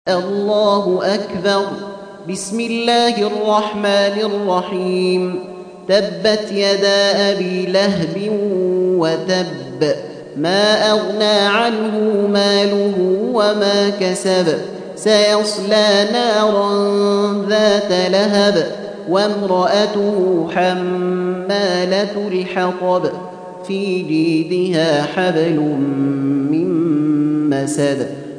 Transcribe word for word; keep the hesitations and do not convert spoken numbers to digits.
الله أكبر. بسم الله الرحمن الرحيم. تبت يدا أبي لهب وتب، ما أغنى عنه ماله وما كسب، سيصلى نارا ذات لهب وامرأته حمالة الحطب في جيدها حبل من مسد